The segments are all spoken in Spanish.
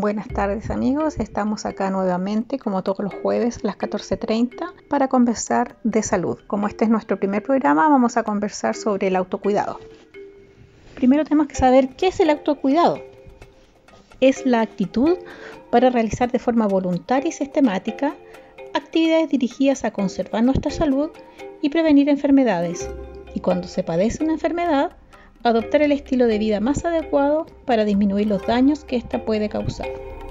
Buenas tardes amigos, estamos acá nuevamente como todos los jueves a las 14:30 para conversar de salud. Como este es nuestro primer programa, vamos a conversar sobre el autocuidado. Primero tenemos que saber qué es el autocuidado. Es la actitud para realizar de forma voluntaria y sistemática actividades dirigidas a conservar nuestra salud y prevenir enfermedades. Y cuando se padece una enfermedad, adoptar el estilo de vida más adecuado para disminuir los daños que ésta puede causar.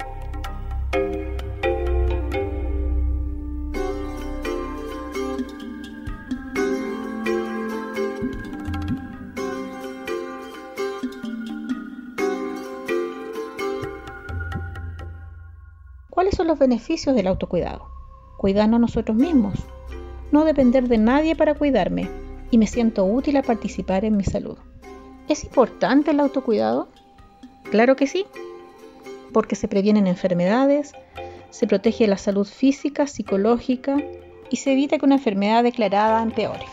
¿Cuáles son los beneficios del autocuidado? Cuidarnos nosotros mismos, no depender de nadie para cuidarme y me siento útil a participar en mi salud. ¿Es importante el autocuidado? Claro que sí, porque se previenen enfermedades, se protege la salud física, psicológica y se evita que una enfermedad declarada empeore.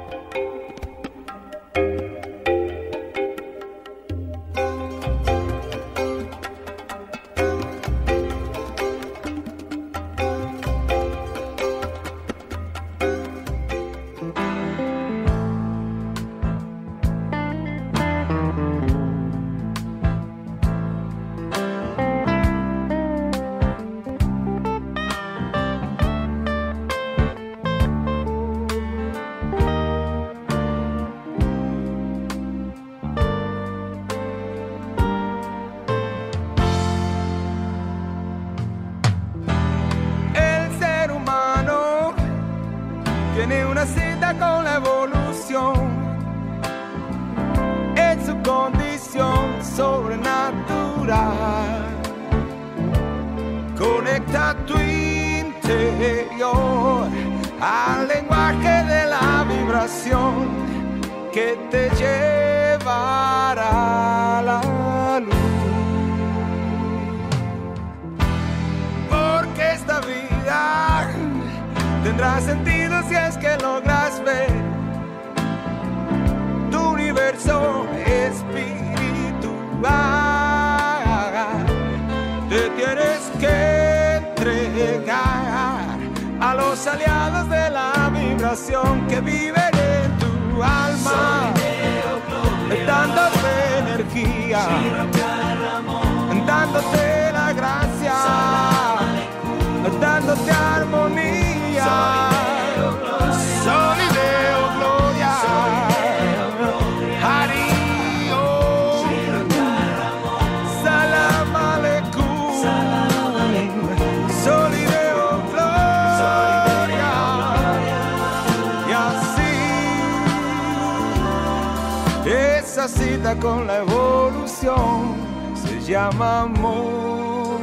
Tiene una cita con la evolución, es su condición sobrenatural. Conecta tu interior al lenguaje de la vibración que te llevará a la luz. Porque esta vida tendrá sentido si es que logras ver tu universo espiritual. Te tienes que entregar a los aliados de la vibración que viven en tu alma, dándote energía, dándote la gracia, dándote armonía. Sol y veo gloria, Hari Om, Salam Aleikum, Sol y veo gloria, y así esa cita con la evolución se llama amor.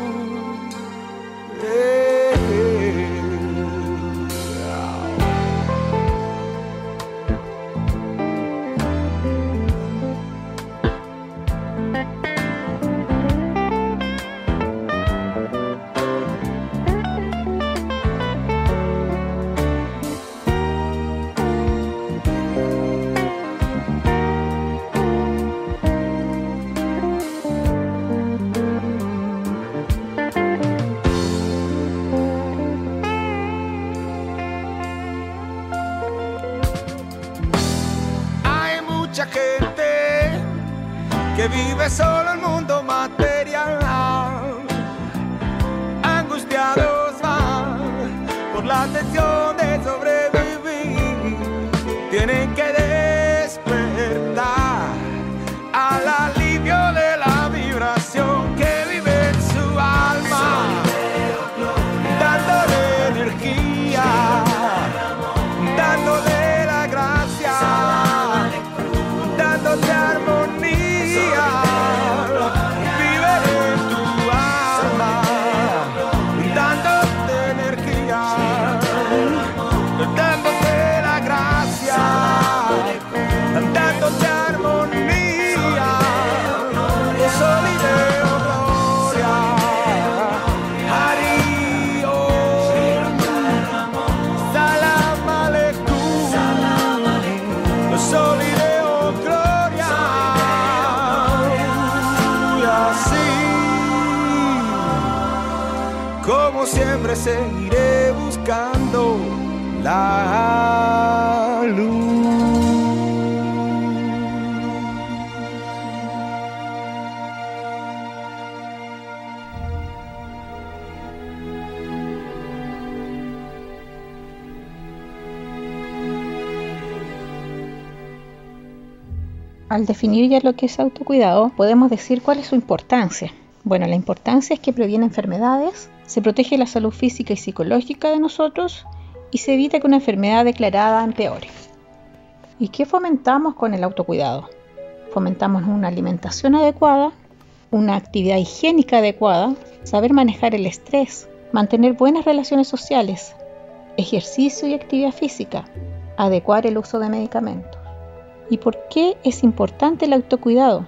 Mucha gente que vive solo el mundo material, angustiados van por la tensión de sobrevivir. Tienen que despertar al alivio de la vibración que vive en su alma, dándole energía, dándole la gracia, dándote armonía, vive en tu alma, dándote energía. como siempre seguiré buscando la luz. Al definir ya lo que es autocuidado, podemos decir cuál es su importancia. Bueno, la importancia es que previene enfermedades, se protege la salud física y psicológica de nosotros y se evita que una enfermedad declarada empeore. ¿Y qué fomentamos con el autocuidado? Fomentamos una alimentación adecuada, una actividad higiénica adecuada, saber manejar el estrés, mantener buenas relaciones sociales, ejercicio y actividad física, adecuar el uso de medicamentos. ¿Y por qué es importante el autocuidado?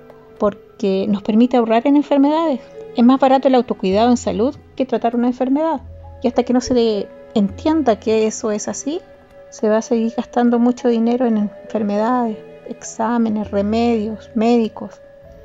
Porque nos permite ahorrar en enfermedades. Es más barato el autocuidado en salud que tratar una enfermedad. Y hasta que no se entienda que eso es así, se va a seguir gastando mucho dinero en enfermedades, exámenes, remedios, médicos.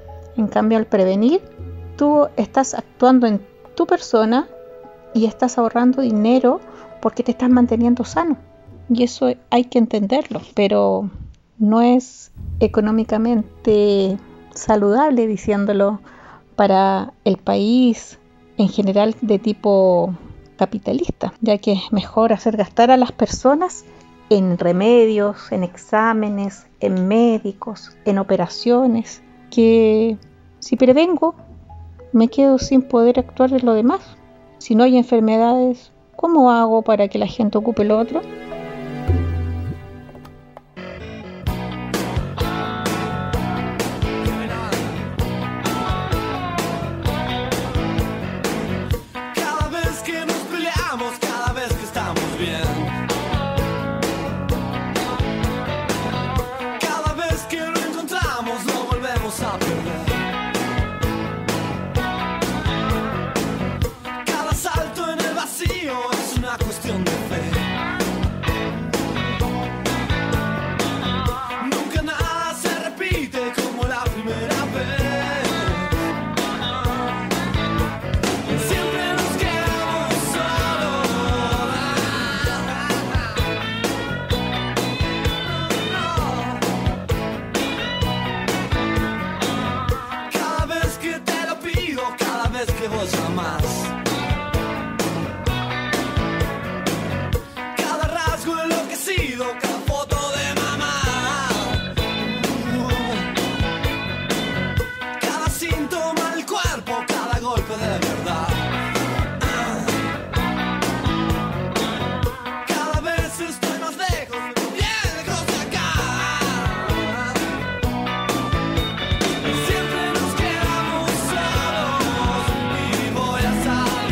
En cambio, al prevenir, tú estás actuando en tu persona y estás ahorrando dinero porque te estás manteniendo sano. Y eso hay que entenderlo, pero no es económicamente saludable, diciéndolo, para el país en general de tipo capitalista, ya que es mejor hacer gastar a las personas en remedios, en exámenes, en médicos, en operaciones, que si prevengo me quedo sin poder actuar en lo demás. Si no hay enfermedades, ¿cómo hago para que la gente ocupe lo otro? Siempre nos quedamos solos y voy a salir.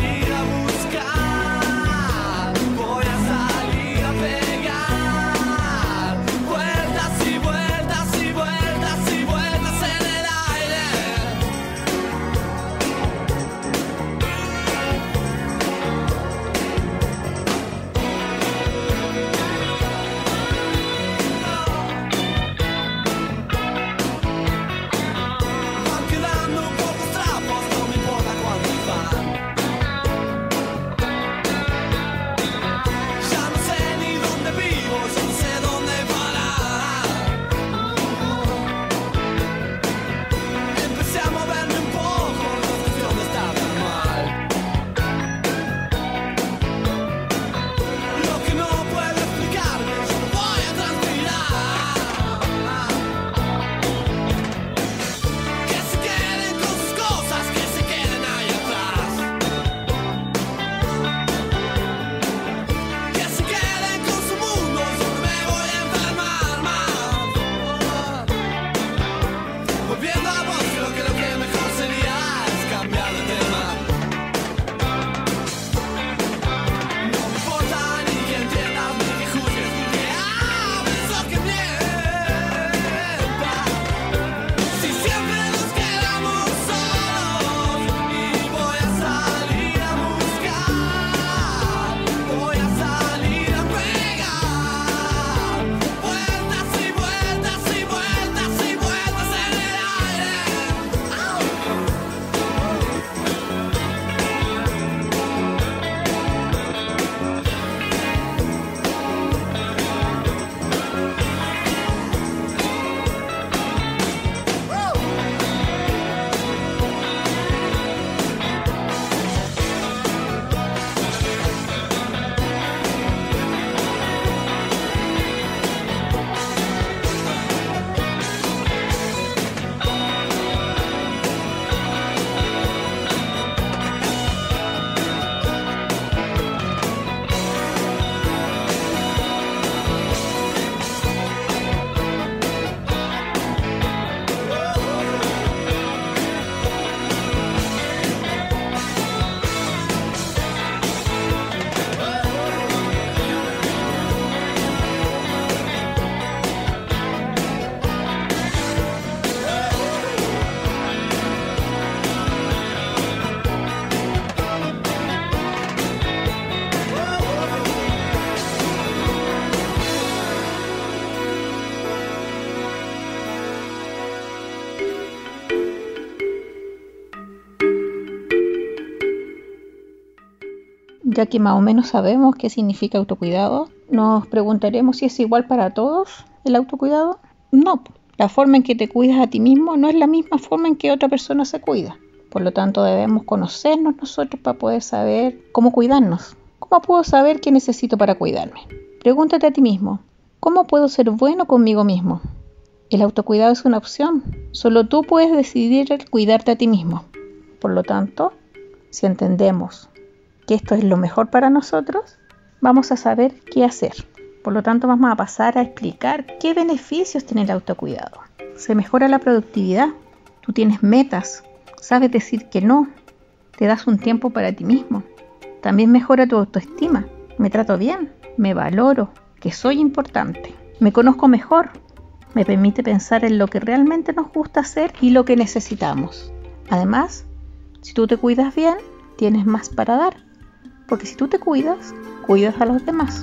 Ya que más o menos sabemos qué significa autocuidado, nos preguntaremos si es igual para todos el autocuidado. No, la forma en que te cuidas a ti mismo no es la misma forma en que otra persona se cuida. Por lo tanto, debemos conocernos nosotros para poder saber cómo cuidarnos. ¿Cómo puedo saber qué necesito para cuidarme? Pregúntate a ti mismo, ¿cómo puedo ser bueno conmigo mismo? El autocuidado es una opción. Solo tú puedes decidir cuidarte a ti mismo. Por lo tanto, si entendemos que esto es lo mejor para nosotros, vamos a saber qué hacer. Por lo tanto, vamos a pasar a explicar qué beneficios tiene el autocuidado. Se mejora la productividad. Tú tienes metas. Sabes decir que no. Te das un tiempo para ti mismo. También mejora tu autoestima. Me trato bien. Me valoro. Que soy importante. Me conozco mejor. Me permite pensar en lo que realmente nos gusta hacer y lo que necesitamos. Además, si tú te cuidas bien, tienes más para dar. Porque si tú te cuidas, cuidas a los demás.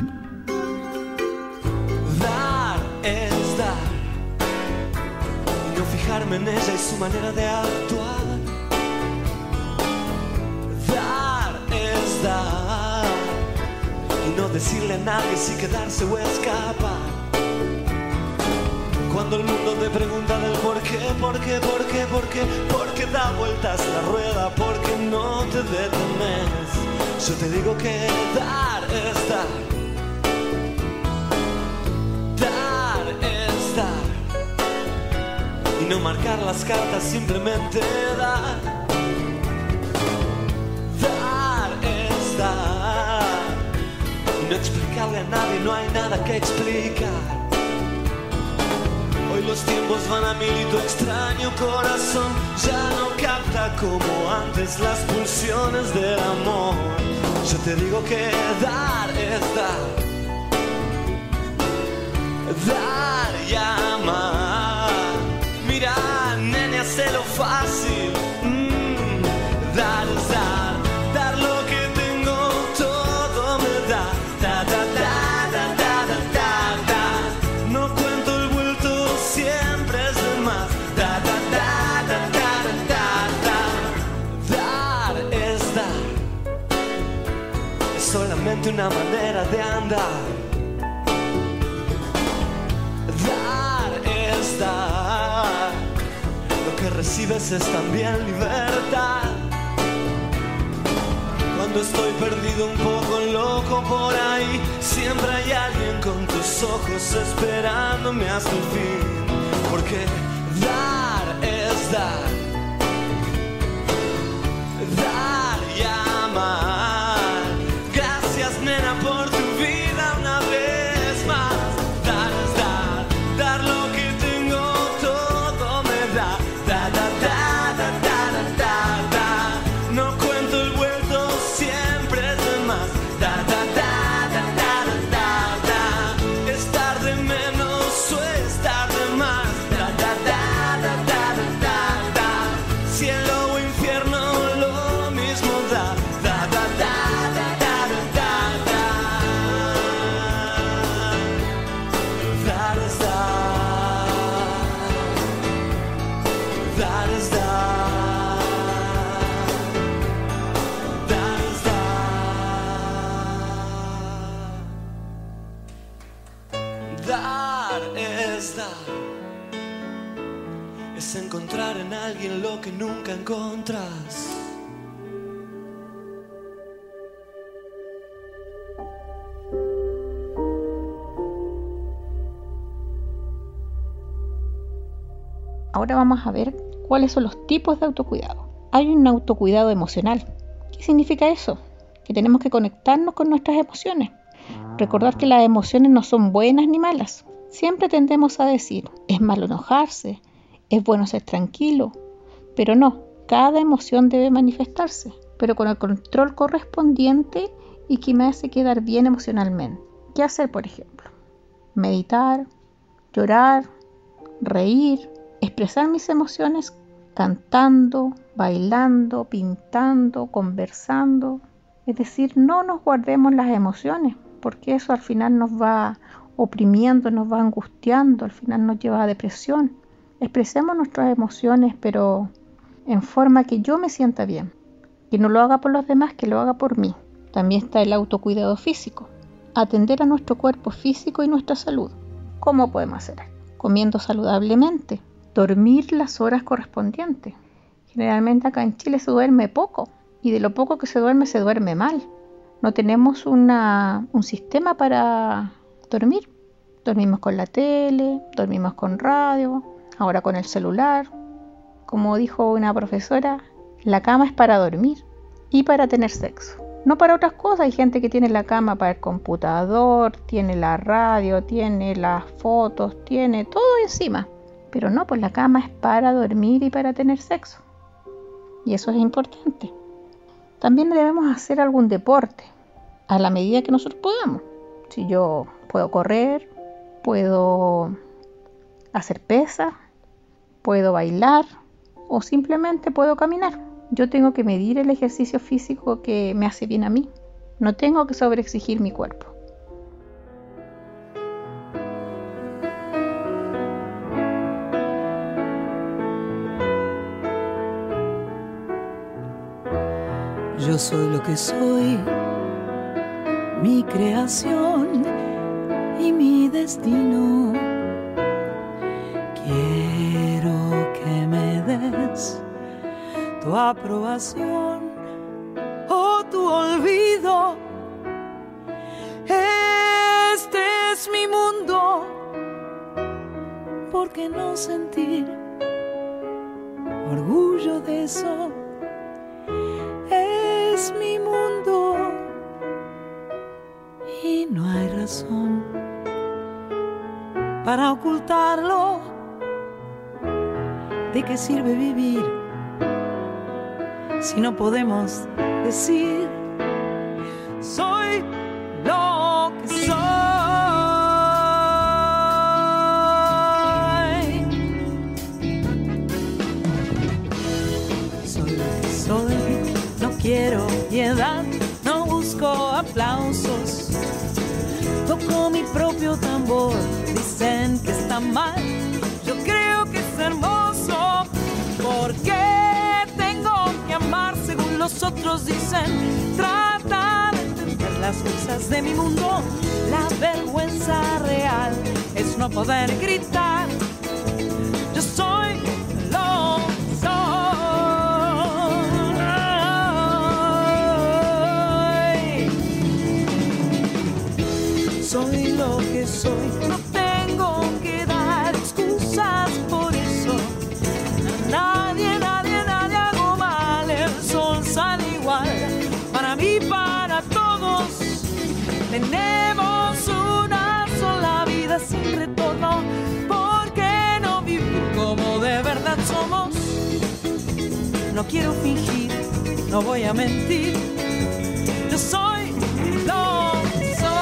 Dar es dar. Y no fijarme en ella y su manera de actuar. Dar es dar. Y no decirle a nadie si quedarse o escapar. Cuando el mundo te pregunta del por qué, porque da vueltas la rueda, porque no te detenes. Yo te digo que dar es dar. Dar es dar. Y no marcar las cartas, simplemente dar. Dar es dar. Y no explicarle a nadie, no hay nada que explicar. Hoy los tiempos van a mil y tu extraño corazón ya no capta como antes las pulsiones del amor. Yo te digo que dar es dar. Dar y amar. Mira, nene, hazlo fácil. Dar es dar. Dar lo que tengo, todo me da. Da, da, da. Solamente una manera de andar. Dar es dar. Lo que recibes es también libertad. Cuando estoy perdido, un poco loco por ahí, siempre hay alguien con tus ojos esperándome hasta el fin. Porque dar es dar. Dar y amar. Nena, por tu vida una vez más. Dar es dar, dar lo que tengo, todo me da. Da, da, da, da, da, da, da, da. No cuento el vuelto, siempre es de más. Da, da, da, da, da, da, da, da. Estar de menos o estar de más. Da, da, da, da, da, da, da, da. Cielo o infierno, lo mismo da. Da, da, da, da, da. Dar es dar. Es encontrar en alguien lo que nunca encontras. Ahora vamos a ver cuáles son los tipos de autocuidado. Hay un autocuidado emocional. ¿Qué significa eso? Que tenemos que conectarnos con nuestras emociones. Recordar que las emociones no son buenas ni malas. Siempre tendemos a decir, es malo enojarse, es bueno ser tranquilo, pero no, cada emoción debe manifestarse, pero con el control correspondiente y que me hace quedar bien emocionalmente. ¿Qué hacer, por ejemplo? Meditar, llorar, reír, expresar mis emociones cantando, bailando, pintando, conversando. Es decir, no nos guardemos las emociones, porque eso al final nos va oprimiendo, nos va angustiando, al final nos lleva a depresión. Expresemos nuestras emociones, pero en forma que yo me sienta bien. Que no lo haga por los demás, que lo haga por mí. También está el autocuidado físico, atender a nuestro cuerpo físico y nuestra salud. ¿Cómo podemos hacer? Comiendo saludablemente, dormir las horas correspondientes. Generalmente acá en Chile se duerme poco y de lo poco que se duerme mal. No tenemos un sistema para dormir. Dormimos con la tele, dormimos con radio, ahora con el celular. Como dijo una profesora, la cama es para dormir y para tener sexo. No para otras cosas. Hay gente que tiene la cama para el computador, tiene la radio, tiene las fotos, tiene todo encima. Pero no, pues la cama es para dormir y para tener sexo. Y eso es importante. También debemos hacer algún deporte a la medida que nosotros podamos. Si yo puedo correr, puedo hacer pesas, puedo bailar o simplemente puedo caminar. Yo tengo que medir el ejercicio físico que me hace bien a mí. No tengo que sobreexigir mi cuerpo. Yo soy lo que soy, mi creación y mi destino. Quiero que me des tu aprobación o tu olvido. Este es mi mundo, ¿por qué no sentir orgullo de eso? Es mi mundo y no hay razón para ocultarlo. ¿De qué sirve vivir si no podemos decir soy lo que soy? Soy lo que soy, no quiero piedad, no busco aplausos. Toco mi propio tambor, dicen que está mal, yo creo que es hermoso. ¿Por qué tengo que amar según los otros dicen? Trata de entender las cosas de mi mundo. La vergüenza real es no poder gritar. Yo soy lo que soy. Soy lo que soy. No tengo que dar excusas por eso. Nadie hago mal. El sol sale igual para mí, para todos. Tenemos una sola vida sin retorno. ¿Por qué no vivir como de verdad somos? No quiero fingir, no voy a mentir. Yo soy lo que soy.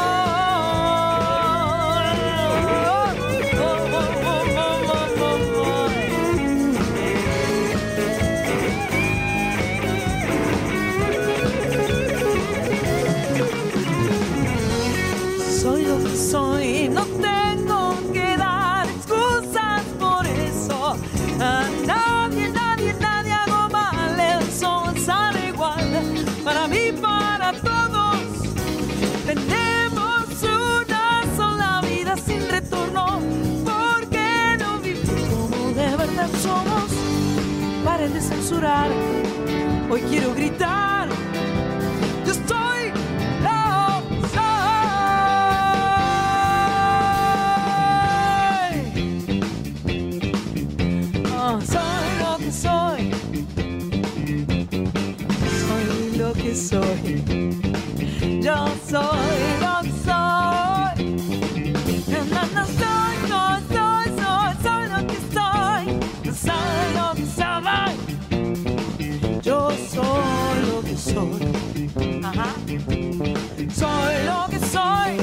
Soy lo que soy, no tengo que dar excusas por eso. A nadie hago mal, el sol sale igual para mí, para todos. Tenemos una sola vida sin retorno. ¿Por qué no vivir como de verdad somos? Paren de censurar, hoy quiero gritar. Yo soy lo que soy. Soy lo que soy. Soy lo que soy. Yo soy lo que soy. No soy lo que soy. Soy lo que soy. Yo soy lo que soy. Ajá. Soy lo que soy.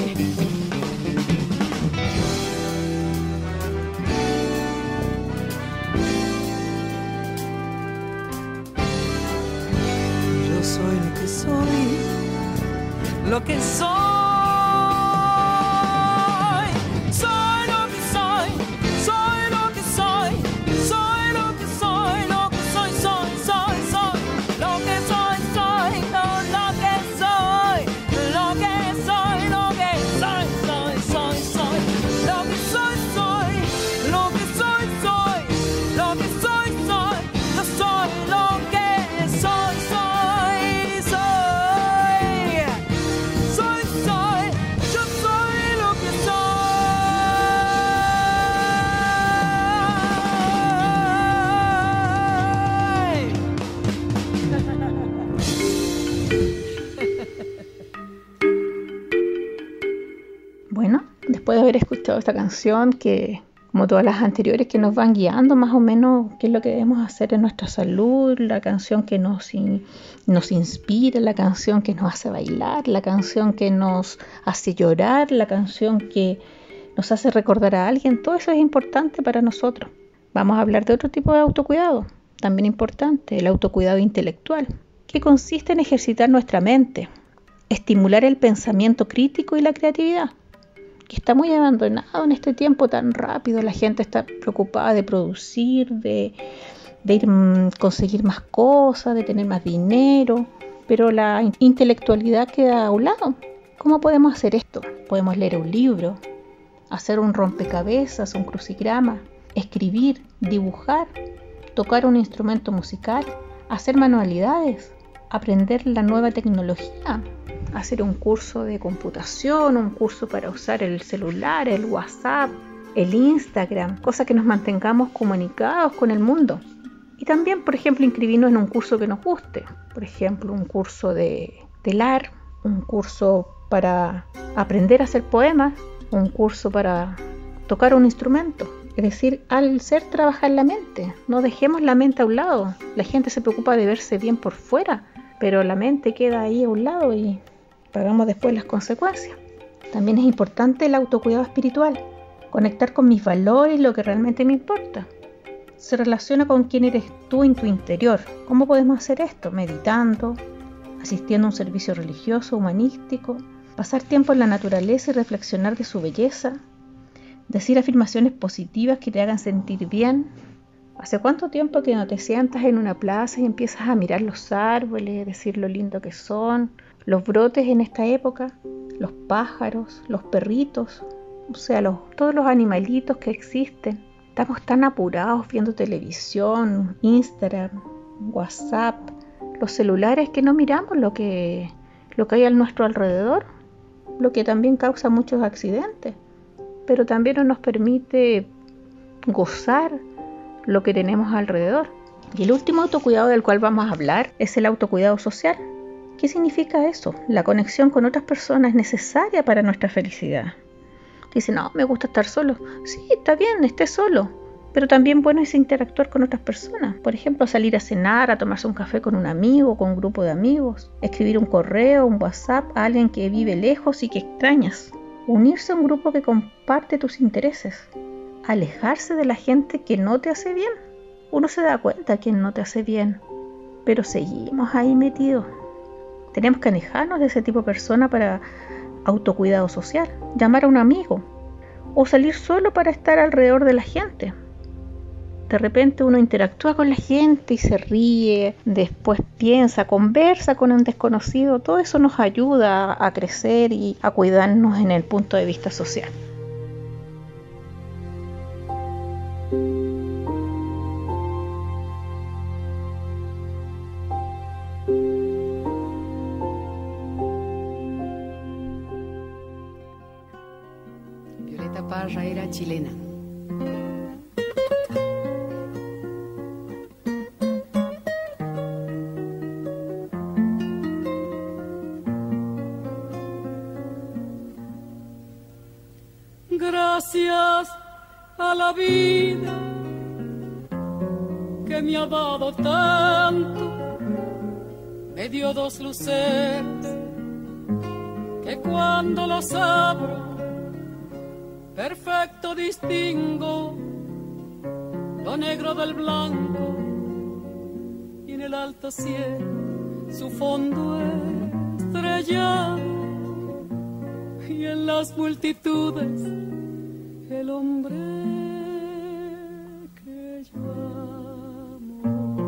Yo soy lo que soy. Lo que soy. Soy lo que soy. Soy lo que soy. Soy lo que soy. Lo que soy, soy. Lo que soy, soy. Lo que soy. de haber escuchado esta canción que, como todas las anteriores, que nos van guiando más o menos qué es lo que debemos hacer en nuestra salud, la canción que nos inspira, la canción que nos hace bailar, la canción que nos hace llorar, la canción que nos hace recordar a alguien. Todo eso es importante para nosotros. Vamos a hablar de otro tipo de autocuidado, también importante, el autocuidado intelectual, que consiste en ejercitar nuestra mente, estimular el pensamiento crítico y la creatividad, que está muy abandonado en este tiempo tan rápido. La gente está preocupada de producir, de conseguir más cosas, de tener más dinero, pero la intelectualidad queda a un lado. ¿Cómo podemos hacer esto? Podemos leer un libro, hacer un rompecabezas, un crucigrama, escribir, dibujar, tocar un instrumento musical, hacer manualidades, aprender la nueva tecnología, hacer un curso de computación, un curso para usar el celular, el WhatsApp, el Instagram, cosa que nos mantengamos comunicados con el mundo. Y también, por ejemplo, inscribirnos en un curso que nos guste, por ejemplo, un curso de telar, un curso para aprender a hacer poemas, un curso para tocar un instrumento. Es decir, al ser trabajar la mente, no dejemos la mente a un lado. La gente se preocupa de verse bien por fuera, pero la mente queda ahí a un lado y pagamos después las consecuencias. También es importante el autocuidado espiritual, conectar con mis valores y lo que realmente me importa. Se relaciona con quién eres tú en tu interior. ¿Cómo podemos hacer esto? Meditando, asistiendo a un servicio religioso, humanístico, pasar tiempo en la naturaleza y reflexionar de su belleza, decir afirmaciones positivas que te hagan sentir bien. ¿Hace cuánto tiempo que no te sientas en una plaza y empiezas a mirar los árboles, decir lo lindo que son, los brotes en esta época, los pájaros, los perritos, o sea, todos los animalitos que existen? Estamos tan apurados viendo televisión, Instagram, WhatsApp, los celulares, que no miramos lo que hay a nuestro alrededor, lo que también causa muchos accidentes, pero también no nos permite gozar lo que tenemos alrededor. Y el último autocuidado del cual vamos a hablar es el autocuidado social. ¿Qué significa eso? La conexión con otras personas es necesaria para nuestra felicidad. Dice, no, me gusta estar solo. Sí, está bien, esté solo, pero también bueno es interactuar con otras personas. Por ejemplo, salir a cenar, a tomarse un café con un amigo, con un grupo de amigos, escribir un correo, un WhatsApp a alguien que vive lejos y que extrañas, unirse a un grupo que comparte tus intereses, alejarse de la gente que no te hace bien. Uno se da cuenta que no te hace bien, pero seguimos ahí metidos. Tenemos que alejarnos de ese tipo de persona para autocuidado social, llamar a un amigo o salir solo para estar alrededor de la gente. De repente uno interactúa con la gente y se ríe, después piensa, conversa con un desconocido. Todo eso nos ayuda a crecer y a cuidarnos en el punto de vista social. Violeta Parra era chilena. Gracias a la vida que me ha dado tanto, me dio dos luceros que cuando los abro perfecto distingo lo negro del blanco, y en el alto cielo su fondo estrellado, y en las multitudes el hombre que yo amo.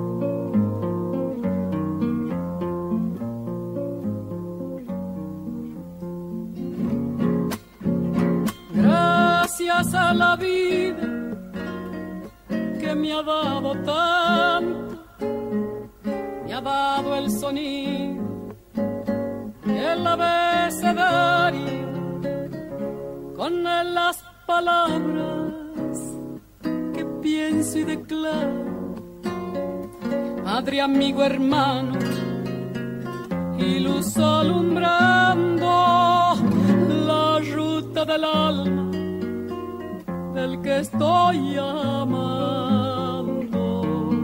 Gracias a la vida que me ha dado tanto, me ha dado el sonido y el abecedario, con las palabras que pienso y declaro. Madre, amigo, hermano, y luz alumbrando la ruta del alma estoy amando.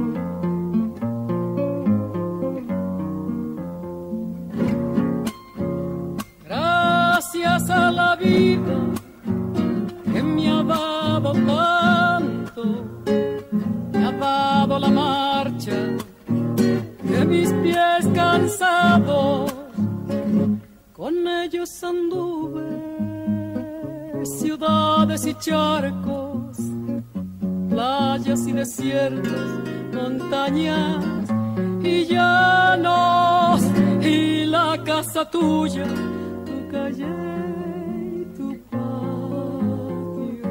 Gracias a la vida que me ha dado tanto, me ha dado la marcha de mis pies cansados, con ellos anduve ciudades y charcos, playas y desiertos, montañas y llanos, y la casa tuya, tu calle y tu patio.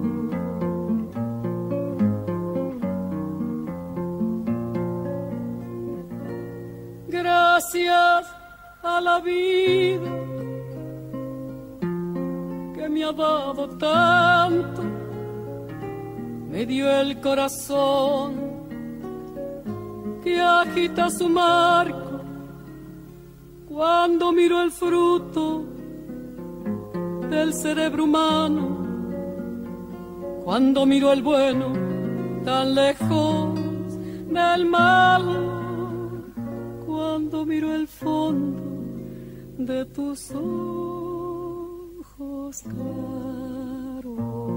Gracias a la vida que me ha dado tanto, me dio el corazón que agita su marco cuando miro el fruto del cerebro humano, cuando miro el bueno tan lejos del mal, cuando miro el fondo de tus ojos claros.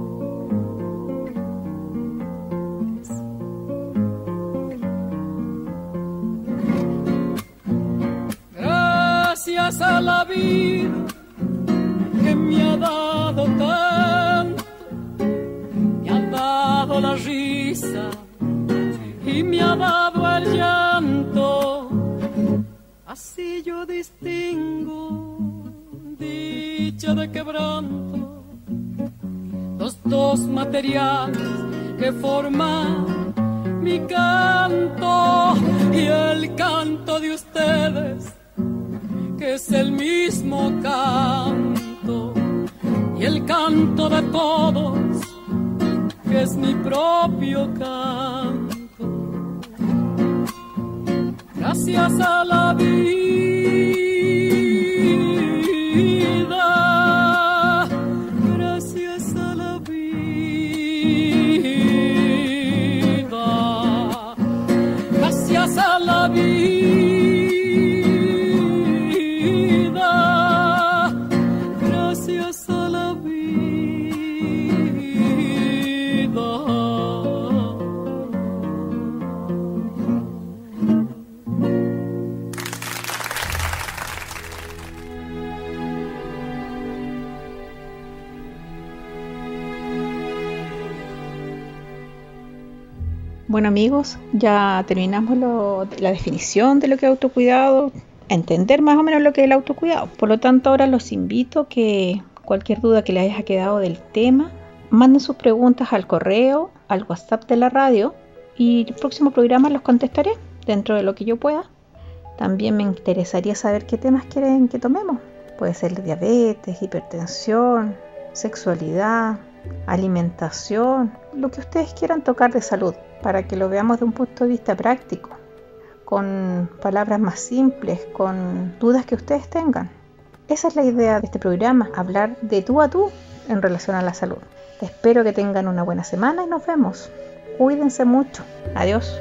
Gracias a la vida que me ha dado tanto, me ha dado la risa y me ha dado el llanto. Así yo distingo dicha de quebranto, los dos materiales que forman mi canto, y el canto de ustedes, que es el mismo canto, y el canto de todos, que es mi propio canto. Gracias a la vida, gracias a la vida, gracias a la vida, gracias a la vida. Bueno amigos, ya terminamos la definición de lo que es autocuidado, entender más o menos lo que es el autocuidado. Por lo tanto, ahora los invito a que cualquier duda que les haya quedado del tema, manden sus preguntas al correo, al WhatsApp de la radio, y el próximo programa los contestaré dentro de lo que yo pueda. También me interesaría saber qué temas quieren que tomemos. Puede ser diabetes, hipertensión, sexualidad, alimentación, lo que ustedes quieran tocar de salud, para que lo veamos de un punto de vista práctico, con palabras más simples, con dudas que ustedes tengan. Esa es la idea de este programa, hablar de tú a tú en relación a la salud. Espero que tengan una buena semana y nos vemos. Cuídense mucho. Adiós.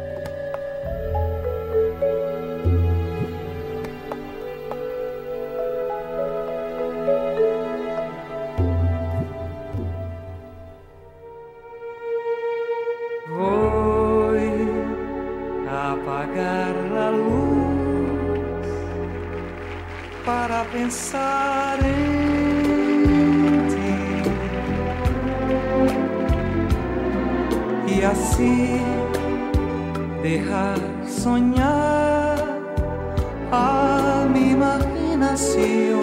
Para pensar en ti y así dejar soñar a mi imaginación.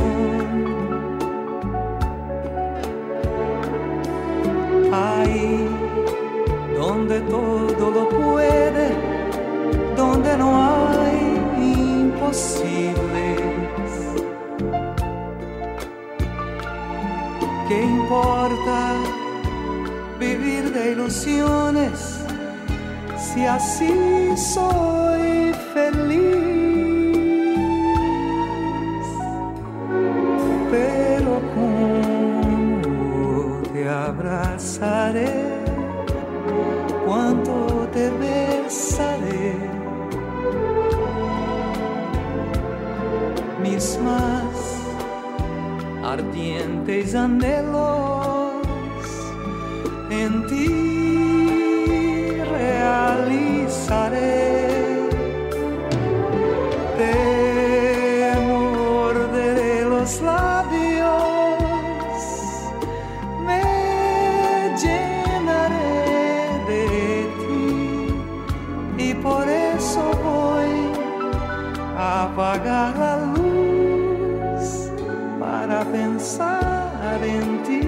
Ahí donde todo lo puede, donde no hay imposibles. ¿Qué importa vivir de ilusiones si así soy feliz? Pero ¿cómo te abrazaré mis más ardientes anhelos en ti realizaré. Te morderé los labios, me llenaré de ti, y por eso voy a apagar la luz para pensar en ti.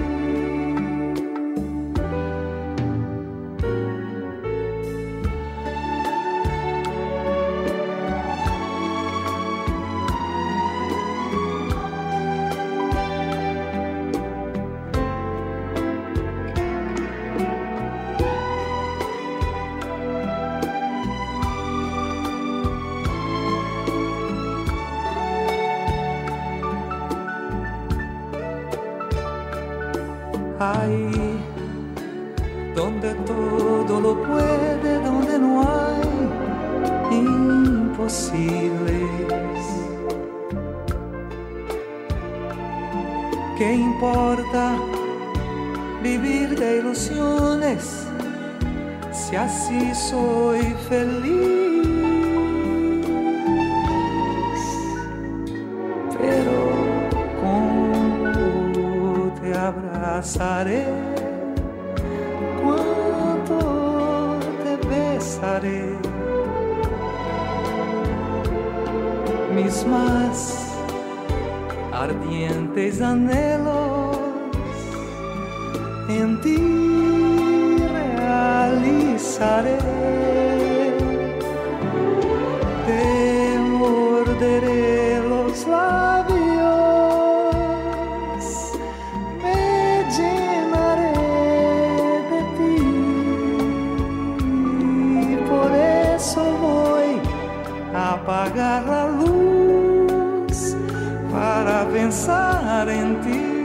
Ahí donde todo lo puede, donde no hay imposibles. ¿Qué importa vivir de ilusiones si así soy feliz? Pero ¿cómo te abrazaré? ¿Cuánto te besaré? Mis más ardientes anhelos en ti realizaré. Te morderé los labios, me llenaré de ti, y por eso voy a apagar la luz para pensar en ti.